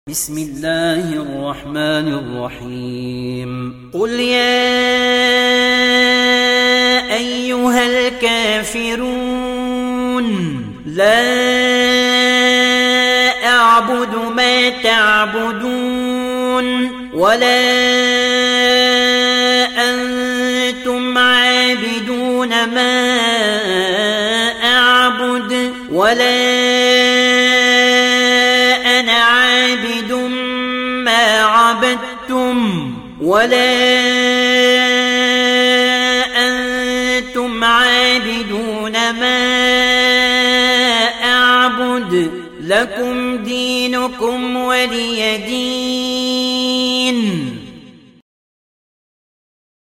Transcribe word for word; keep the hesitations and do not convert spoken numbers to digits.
بسم الله الرحمن الرحيم قل يا أيها الكافرون لا أعبد ما تعبدون ولا أنتم عابدون ما أعبد ولا أنا عابد ما عبدتم ولا أنتم عابدون ما أعبد لكم دينكم ولي دين.